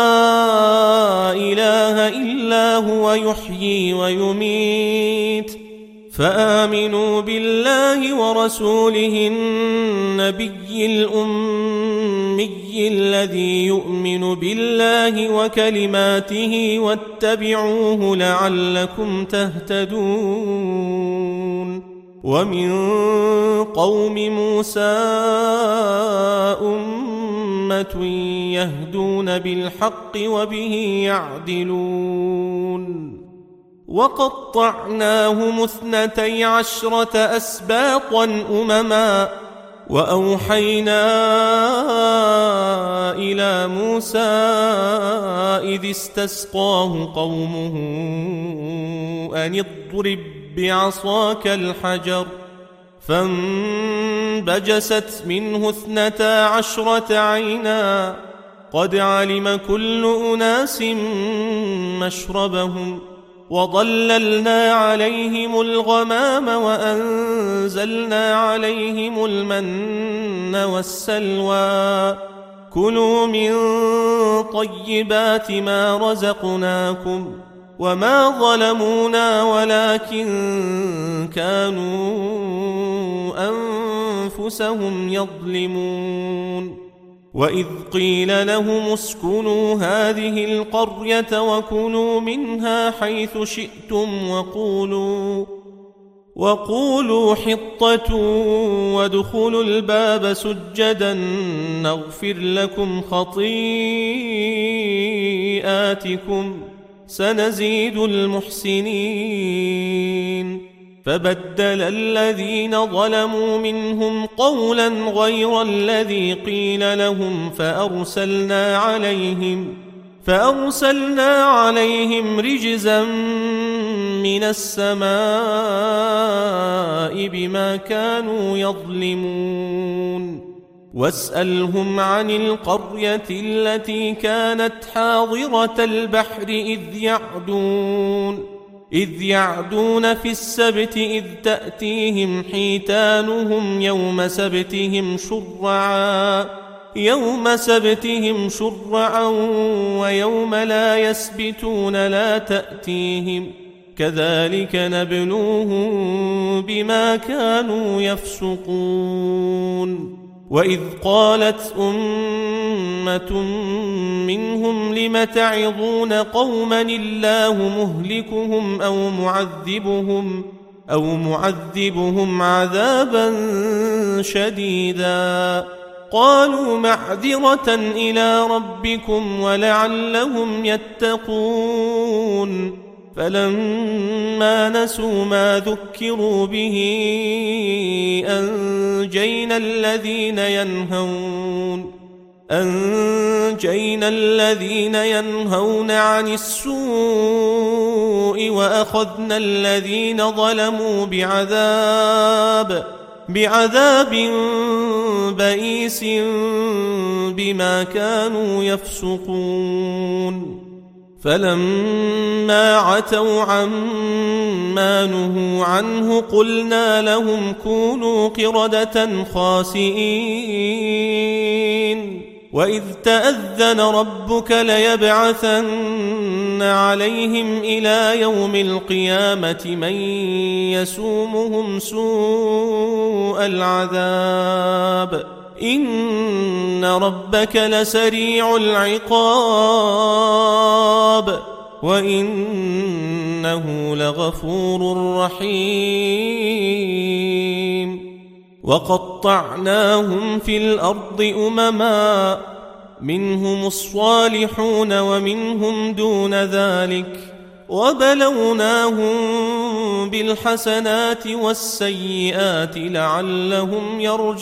إله إلا هو يحيي ويميت فآمنوا بالله ورسوله النبي الأمي الذي يؤمن بالله وكلماته واتبعوه لعلكم تهتدون. ومن قوم موسى أمة يهدون بالحق وبه يعدلون. وقطعناهم اثنتي عشرة أسباطا أمما وأوحينا إلى موسى إذ استسقاه قومه أن اضرب بعصاك الحجر فانبجست منه اثنتا عشرة عينا قد علم كل أناس مشربهم وظللنا عليهم الغمام وأنزلنا عليهم المن والسلوى كلوا من طيبات ما رزقناكم وما ظلمونا ولكن كانوا أنفسهم يظلمون. وإذ قيل لهم اسكنوا هذه القرية وكلوا منها حيث شئتم وقولوا وقولوا حطة وادخلوا الباب سجدا نغفر لكم خطيئاتكم سنزيد المحسنين. فبدل الذين ظلموا منهم قولا غير الذي قيل لهم فأرسلنا عليهم فأرسلنا عليهم رجزا من السماء بما كانوا يظلمون. واسألهم عن القرية التي كانت حاضرة البحر إذ يعدون إذ يعدون في السبت إذ تأتيهم حيتانهم يوم سبتهم شرعا يوم سبتهم شرعا ويوم لا يسبتون لا تأتيهم كذلك نبلوهم بما كانوا يفسقون. وإذ قالت أمة منهم لم تعظون قوما الله مهلكهم أو معذبهم أو معذبهم عذابا شديدا قالوا معذرة إلى ربكم ولعلهم يتقون. فلما نسوا ما ذكروا به أنجينا الذين ينهون أنجينا الذين ينهون عن السوء وأخذنا الذين ظلموا بعذاب بعذاب بئيس بما كانوا يفسقون. فلما عتوا عما نهوا عنه قلنا لهم كونوا قردة خاسئين وإذ تأذن ربك ليبعثن عليهم إلى يوم القيامة من يسومهم سوء العذاب إن ربك لسريع العقاب وإنه لغفور رحيم وقطعناهم في الأرض أمما منهم الصالحون ومنهم دون ذلك وبلوناهم بالحسنات والسيئات لعلهم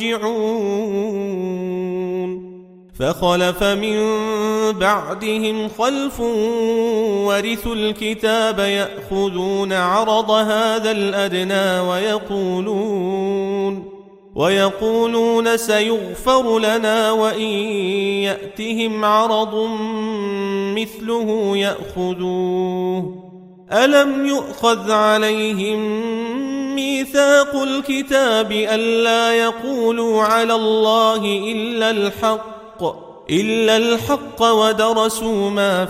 يرجعون فخلف من بعدهم خلف ورثوا الكتاب يأخذون عرض هذا الأدنى ويقولون ويقولون سيغفر لنا وإن يأتهم عرض مثله يأخذوه ألم يؤخذ عليهم ميثاق الكتاب ألا يقولوا على الله إلا الحق إلا الحق ودرسوا ما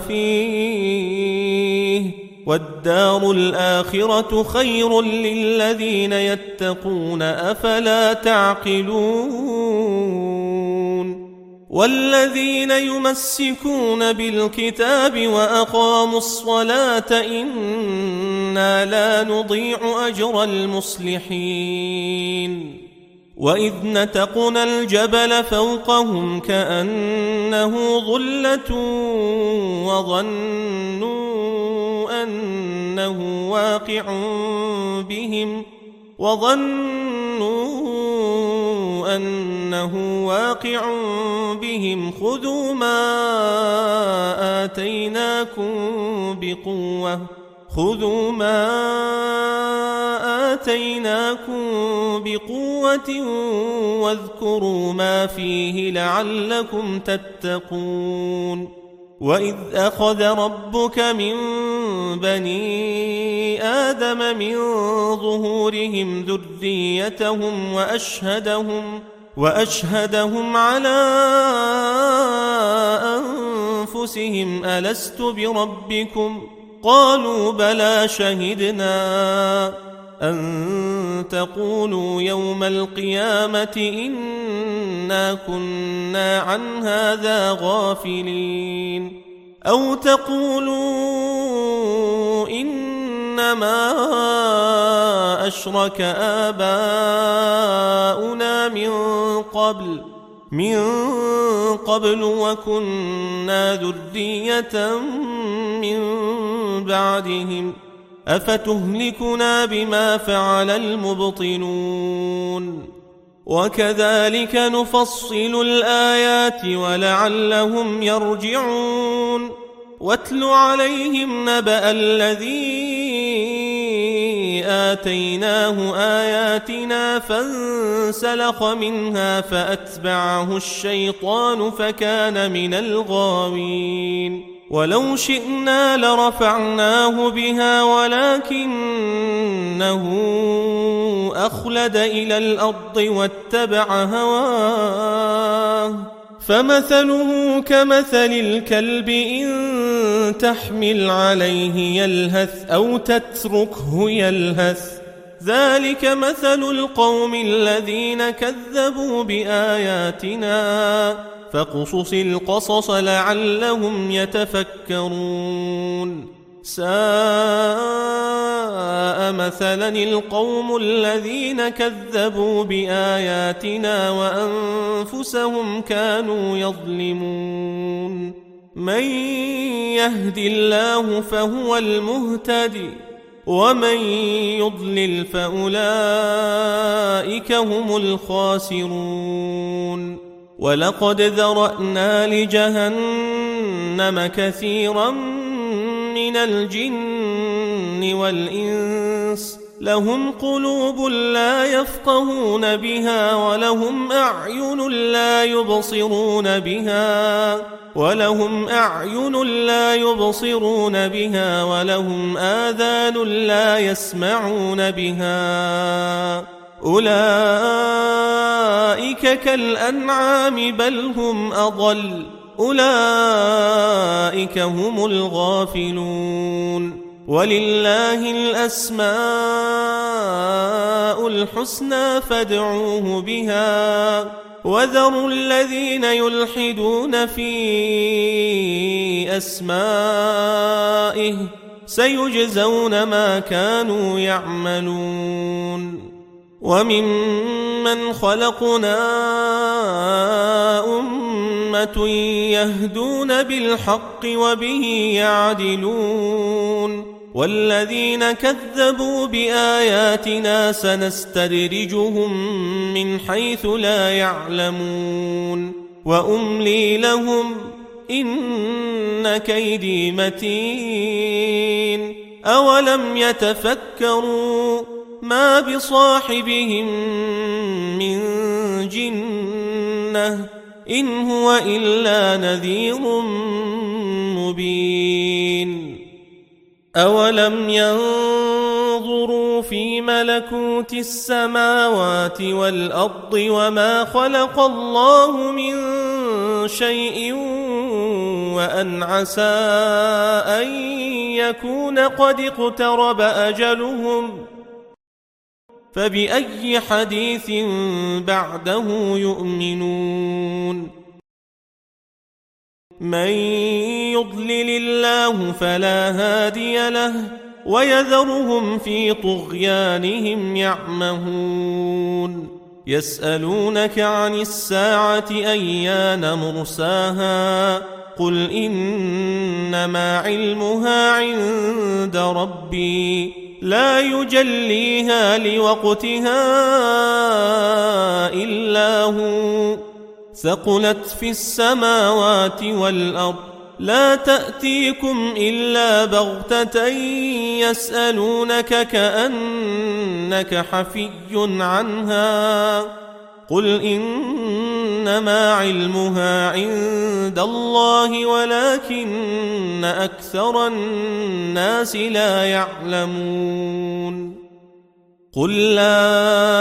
فيه والدار الآخرة خير للذين يتقون أفلا تعقلون والذين يمسكون بالكتاب وأقاموا الصلاة إنا لا نضيع أجر المصلحين وإذ نتقنا الجبل فوقهم كأنه ظلة وظنوا أنه واقع بهم وظنوا أنه واقع بهم خذوا ما آتيناكم بقوة خذوا ما آتيناكم بقوة واذكروا ما فيه لعلكم تتقون وإذ أخذ ربك من بني آدم من ظهورهم ذريتهم وأشهدهم وأشهدهم على أنفسهم ألست بربكم قالوا بلى شهدنا أن تقولوا يوم القيامة إنا كنا عن هذا غافلين أو تقولوا إنما أشرك آباؤنا من قبل من قبل وكنا ذرية من بعدهم أفتهلكنا بما فعل المبطلون وكذلك نفصل الآيات ولعلهم يرجعون واتل عليهم نبأ الذي آتيناه آياتنا فانسلخ منها فأتبعه الشيطان فكان من الغاوين ولو شئنا لرفعناه بها ولكنه أخلد إلى الأرض واتبع هواه فمثله كمثل الكلب إن تحمل عليه يلهث أو تتركه يلهث ذلك مثل القوم الذين كذبوا بآياتنا فاقصص القصص لعلهم يتفكرون ساء مثلا القوم الذين كذبوا بآياتنا وأنفسهم كانوا يظلمون من يهد الله فهو المهتدي ومن يضلل فأولئك هم الخاسرون ولقد ذرأنا لجهنم كثيرا من الجن والإنس لهم قلوب لا يفقهون بها ولهم أعين لا يبصرون بها ولهم أعين لا يبصرون بها ولهم آذان لا يسمعون بها أولئك كالأنعام بل هم أضل أولئك هم الغافلون ولله الأسماء الحسنى فادعوه بها وذروا الذين يلحدون في أسمائه سيجزون ما كانوا يعملون وممن خلقنا أمة يهدون بالحق وبه يعدلون والذين كذبوا بآياتنا سنستدرجهم من حيث لا يعلمون وأملي لهم إن كيدي متين أولم يتفكروا ما بصاحبهم من جنة إن هو إلا نذير مبين أولم ينظروا في ملكوت السماوات والأرض وما خلق الله من شيء وأن عسى أن يكون قد اقترب أجلهم فبأي حديث بعده يؤمنون من يضلل الله فلا هادي له ويذرهم في طغيانهم يعمهون يسألونك عن الساعة أيان مرساها قل إنما علمها عند ربي لا يجليها لوقتها إلا هو ثقلت في السماوات والأرض لا تأتيكم إلا بغتة يسألونك كأنك حفي عنها قل إنما علمها عند الله ولكن أكثر الناس لا يعلمون قل لا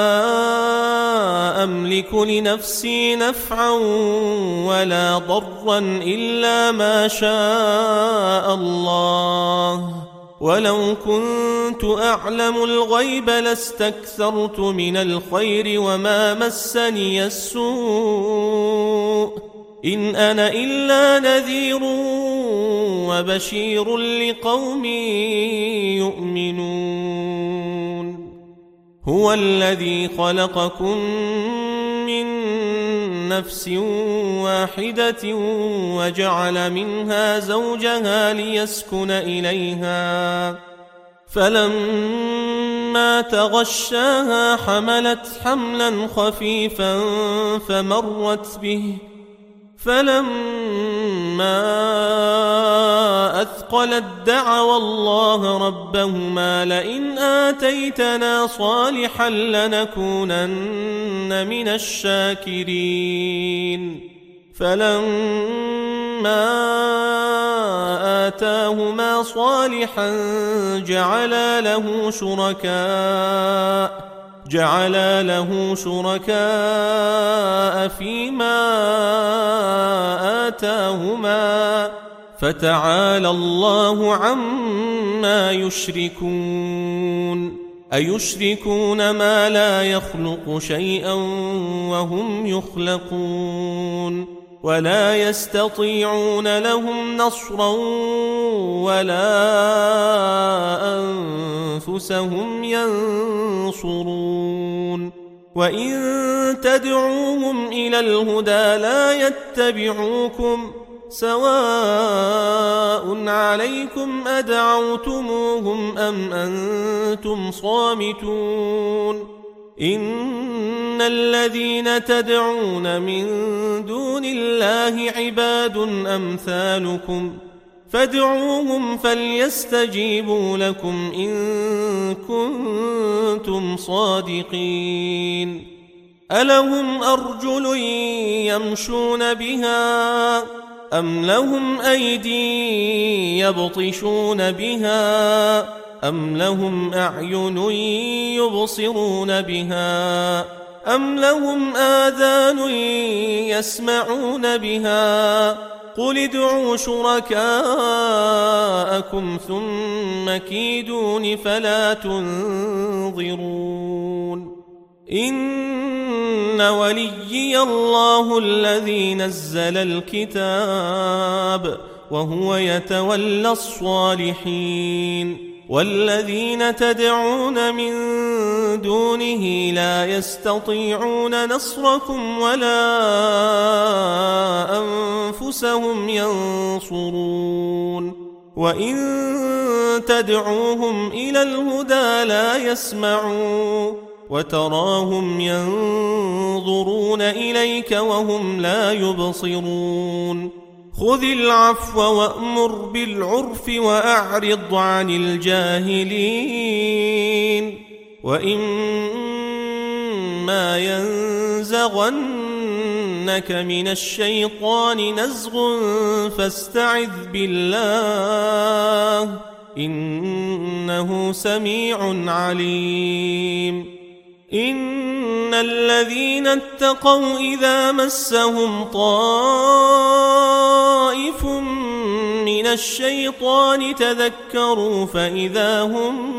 أملك لنفسي نفعا ولا ضرا إلا ما شاء الله ولو كنت أعلم الغيب لاستكثرت من الخير وما مسني السوء إن أنا إلا نذير وبشير لقوم يؤمنون هو الذي خلقكم من نفس واحدة وجعل منها زوجها ليسكن إليها فلما تغشاها حملت حملا خفيفا فمرت به فلما أثقلت دعوا الله ربهما لئن آتيتنا صالحا لنكونن من الشاكرين فلما آتاهما صالحا جعلا له شركاء جعلا له شركاء فيما آتاهما فتعالى الله عما يشركون أيشركون ما لا يخلق شيئا وهم يخلقون ولا يستطيعون لهم نصرا ولا أنفسهم ينصرون وإن تدعوهم إلى الهدى لا يتبعوكم سواء عليكم أدعوتموهم أم أنتم صامتون إن الذين تدعون من دون الله عباد أمثالكم فادعوهم فليستجيبوا لكم إن كنتم صادقين ألهم أرجل يمشون بها أم لهم أيدي يبطشون بها أم لهم أعين يبصرون بها أم لهم آذان يسمعون بها قل ادعوا شركاءكم ثم كيدون فلا تنظرون إن وليي الله الذي نزل الكتاب وهو يتولى الصالحين والذين تدعون من دونه لا يستطيعون نصركم ولا أنفسهم ينصرون وإن تدعوهم إلى الهدى لا يسمعون وتراهم ينظرون إليك وهم لا يبصرون خذ العفو وأمر بالعرف وأعرض عن الجاهلين وإما ينزغنك من الشيطان نزغ فاستعذ بالله إنه سميع عليم إن الذين اتقوا إذا مسهم طائف من الشيطان تذكروا فإذا هم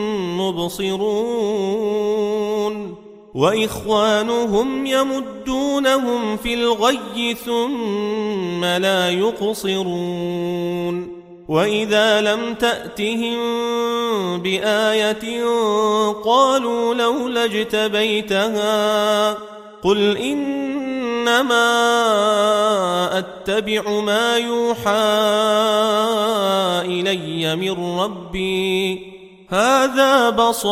مبصرون وإخوانهم يمدونهم في الغي ثم لا يقصرون وإذا لم تأتهم بآية قالوا لولا اجتبيتها قل إنما أتبع ما يوحى إلي من ربي هذا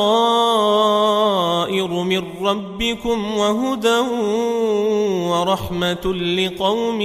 بصائر من ربكم وهدى ورحمة لقوم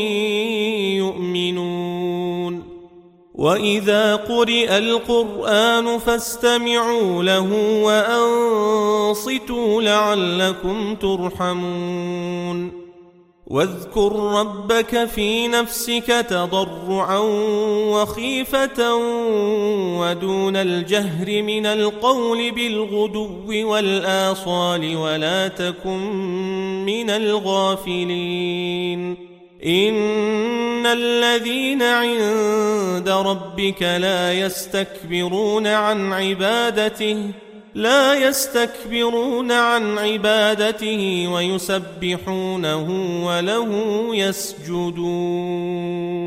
يؤمنون وإذا قرئ القرآن فاستمعوا له وأنصتوا لعلكم ترحمون واذكر ربك في نفسك تضرعا وخيفة ودون الجهر من القول بالغدو والآصال ولا تكن من الغافلين إن الذين عند ربك لا يستكبرون عن عبادته لا يستكبرون عن عبادته ويسبحونه وله يسجدون